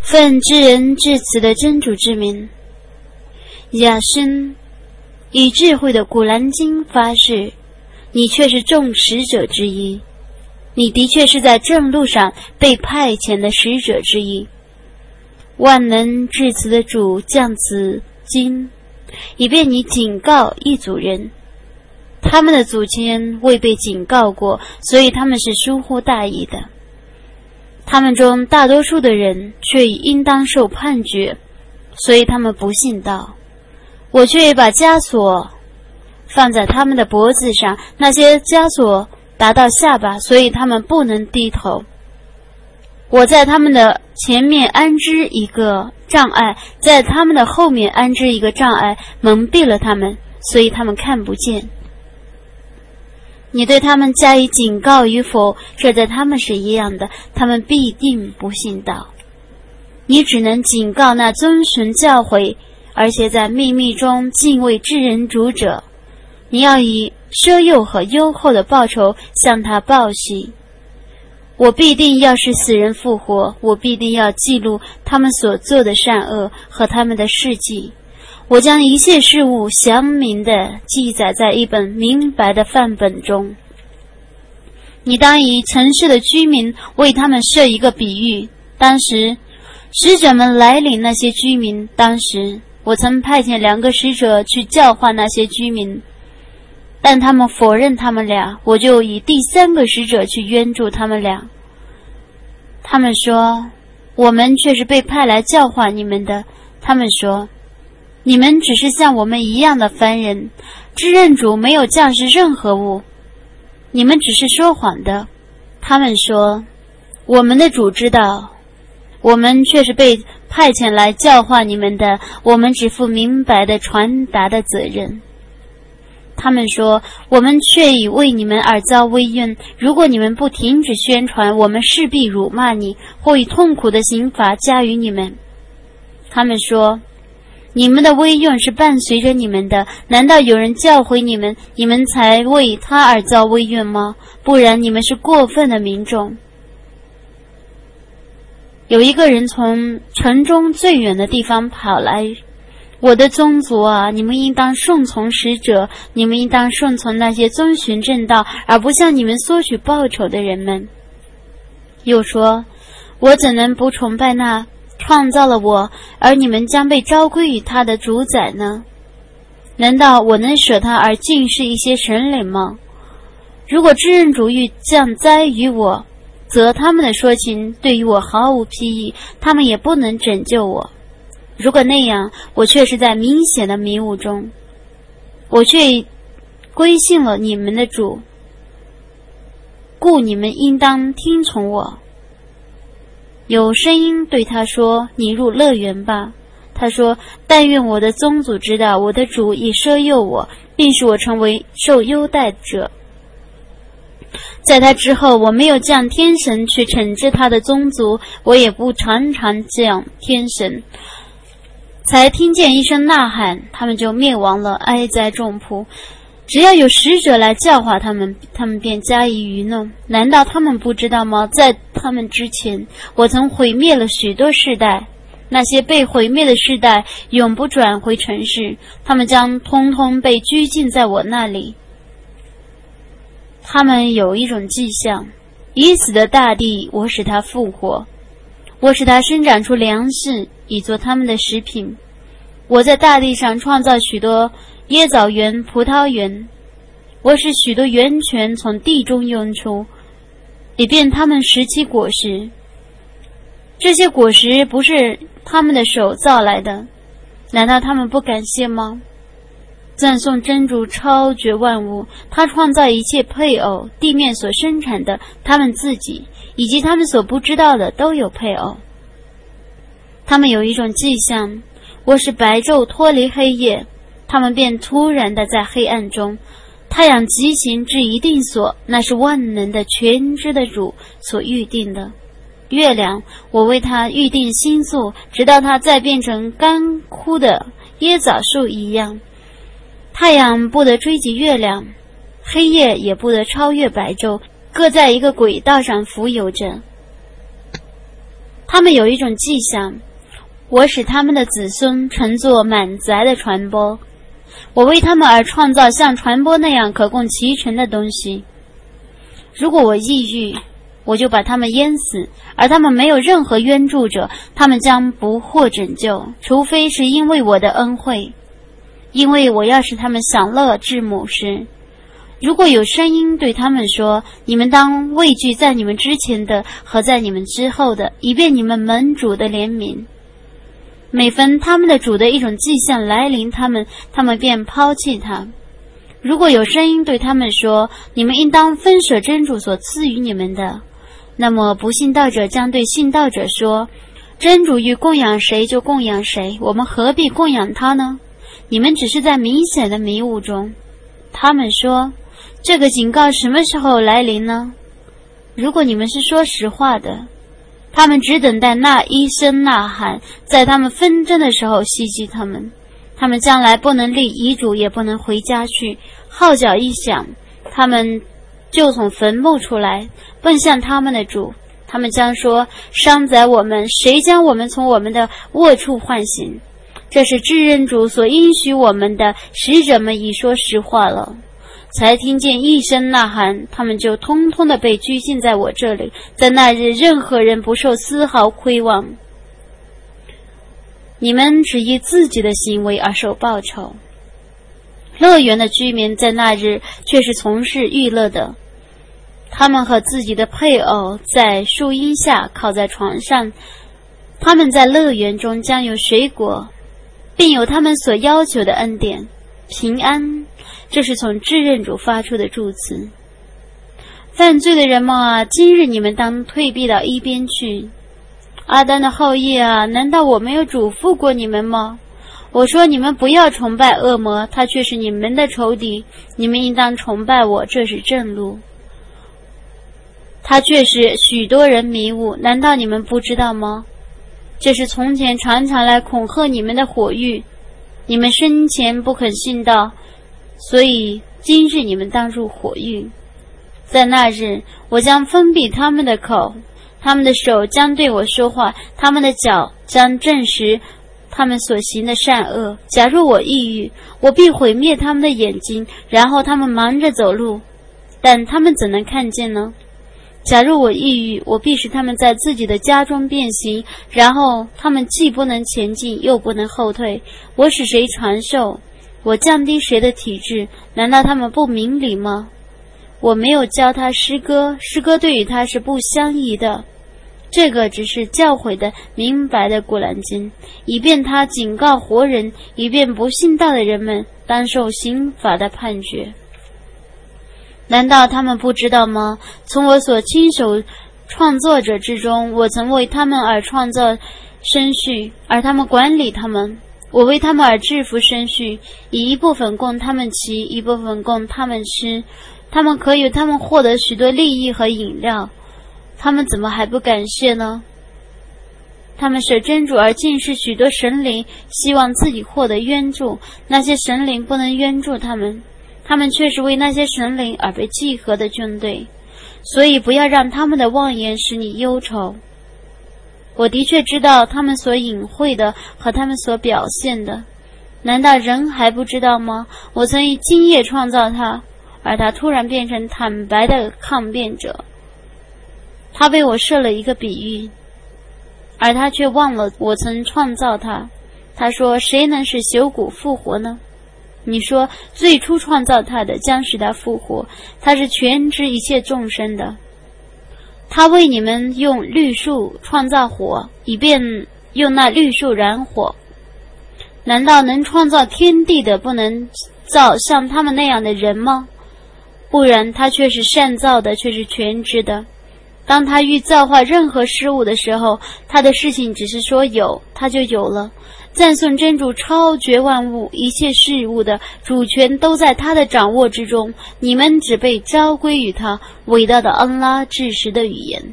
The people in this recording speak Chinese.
奉知人至此的真主之名，雅申以智慧的古兰经发誓，你却是众使者之一，你的确是在正路上被派遣的使者之一。万能至慈的主降此经，以便你警告一组人，他们的祖先未被警告过，所以他们是疏忽大意的。他们中大多数的人却应当受判决，所以他们不信道。我却把枷锁放在他们的脖子上，那些枷锁达到下巴，所以他们不能低头。我在他们的前面安置一个障碍，在他们的后面安置一个障碍，蒙蔽了他们，所以他们看不见。你对他们加以警告与否，这在他们是一样的，他们必定不信道。你只能警告那遵循教诲，而且在秘密中敬畏至人主者，你要以奢诱和优厚的报酬向他报喜。我必定要使死人复活，我必定要记录他们所做的善恶和他们的事迹。我将一切事物详明地记载在一本明白的范本中。你当以城市的居民为他们设一个比喻。当时使者们来领那些居民，当时我曾派遣2个使者去教化那些居民，但他们否认他们俩，我就以第3个使者去援助他们俩。他们说，我们却是被派来教化你们的。他们说，你们只是像我们一样的凡人，知认主没有降示任何物，你们只是说谎的。他们说，我们的主知道，我们却是被派遣来教化你们的，我们只负明白的传达的责任。他们说，我们却已为你们而遭危怨，如果你们不停止宣传，我们势必辱骂你，或以痛苦的刑罚加于你们。他们说，你们的危怨是伴随着你们的，难道有人教诲你们，你们才为他而遭危怨吗？不然你们是过分的民众。有一个人从城中最远的地方跑来，我的宗族啊，你们应当顺从使者，你们应当顺从那些遵循正道，而不向你们索取报酬的人们。又说，我怎能不崇拜那创造了我，而你们将被召归于他的主宰呢？难道我能舍他而敬视一些神灵吗？如果知认主欲降灾于我，则他们的说情对于我毫无裨益，他们也不能拯救我。如果那样，我却是在明显的迷雾中，我却归信了你们的主，故你们应当听从我。有声音对他说，你入乐园吧。他说，但愿我的宗族知道，我的主已赦宥我，并使我成为受优待者。在他之后，我没有降天神去惩治他的宗族，我也不常常降天神。才听见一声呐喊，他们就灭亡了，哀哉众仆。只要有使者来教化他们，他们便加以愚弄。难道他们不知道吗？在他们之前，我曾毁灭了许多世代，那些被毁灭的世代永不转回尘世，他们将通通被拘禁在我那里。他们有一种迹象，已死的大地我使它复活，我使它生长出粮食，以作他们的食品。我在大地上创造许多椰枣园、葡萄园，我使许多源泉从地中涌出，以便他们拾起果实。这些果实不是他们的手造来的，难道他们不感谢吗？赞颂真主超绝万物，他创造一切配偶，地面所生产的，他们自己以及他们所不知道的都有配偶。他们有一种迹象，我使白昼脱离黑夜，他们便突然的在黑暗中。太阳疾行至一定所，那是万能的全知的主所预定的。月亮，我为它预定星宿，直到它再变成干枯的椰枣树一样。太阳不得追及月亮，黑夜也不得超越白昼，各在一个轨道上浮游着。 他们有一种迹象，我使他们的子孙乘坐满载的船舶，我为他们而创造像船舶那样可供其乘的东西。如果我抑郁，我就把他们淹死，而他们没有任何援助者，他们将不获拯救，除非是因为我的恩惠，因为我要使他们享乐至母时。如果有声音对他们说，你们当畏惧在你们之前的和在你们之后的，以便你们蒙主的怜悯。每逢他们的主的一种迹象来临他们便抛弃他。如果有声音对他们说，你们应当分舍真主所赐予你们的，那么不信道者将对信道者说，真主欲供养谁就供养谁，我们何必供养他呢？你们只是在明显的迷雾中。他们说，这个警告什么时候来临呢？如果你们是说实话的，他们只等待那一声呐喊，在他们纷争的时候袭击他们。他们将来不能立遗嘱，也不能回家去。号角一响，他们就从坟墓出来，奔向他们的主。他们将说，伤宰我们，谁将我们从我们的卧处唤醒？这是至恩主所应许我们的，使者们已说实话了。才听见一声呐喊，他们就通通的被拘禁在我这里。在那日，任何人不受丝毫亏望。你们只依自己的行为而受报酬。乐园的居民在那日却是从事娱乐的，他们和自己的配偶在树荫下靠在床上，他们在乐园中将有水果，并有他们所要求的恩典。平安，这是从至恩主发出的祝词。犯罪的人们啊，今日你们当退避到一边去。阿丹的后裔啊，难道我没有嘱咐过你们吗？我说你们不要崇拜恶魔，他却是你们的仇敌，你们应当崇拜我，这是正路。他却是许多人迷雾，难道你们不知道吗？这是从前常常来恐吓你们的火狱，你们生前不肯信道，所以今日你们当入火狱。在那日，我将封闭他们的口，他们的手将对我说话，他们的脚将证实他们所行的善恶。假如我抑郁，我必毁灭他们的眼睛，然后他们忙着走路，但他们怎能看见呢？假如我抑郁，我必使他们在自己的家中变形，然后他们既不能前进，又不能后退。我使谁长寿，我降低谁的体质，难道他们不明理吗？我没有教他诗歌，诗歌对于他是不相宜的。这个只是教诲的明白的古兰经，以便他警告活人，以便不信道的人们当受刑罚的判决。难道他们不知道吗？从我所亲手创作者之中，我曾为他们而创造生畜，而他们管理他们。我为他们而制服生畜，以一部分供他们骑，一部分供他们吃。他们可以他们获得许多利益和饮料，他们怎么还不感谢呢？他们舍真主而敬视许多神灵，希望自己获得援助，那些神灵不能援助他们，他们却是为那些神灵而被集合的军队。所以不要让他们的妄言使你忧愁。我的确知道他们所隐晦的和他们所表现的，难道人还不知道吗？我曾以今夜创造他，而他突然变成坦白的抗辩者。他为我设了一个比喻，而他却忘了我曾创造他。他说，谁能使朽骨复活呢？你说，最初创造他的将使他复活，他是全知一切众生的。他为你们用绿树创造火，以便用那绿树燃火。难道能创造天地的不能造像他们那样的人吗？不然他却是善造的，却是全知的。当他欲造化任何事物的时候，他的事情只是说有，他就有了。赞颂真主超绝万物，一切事物的主权都在他的掌握之中，你们只被召归于他。伟大的安拉至实的语言。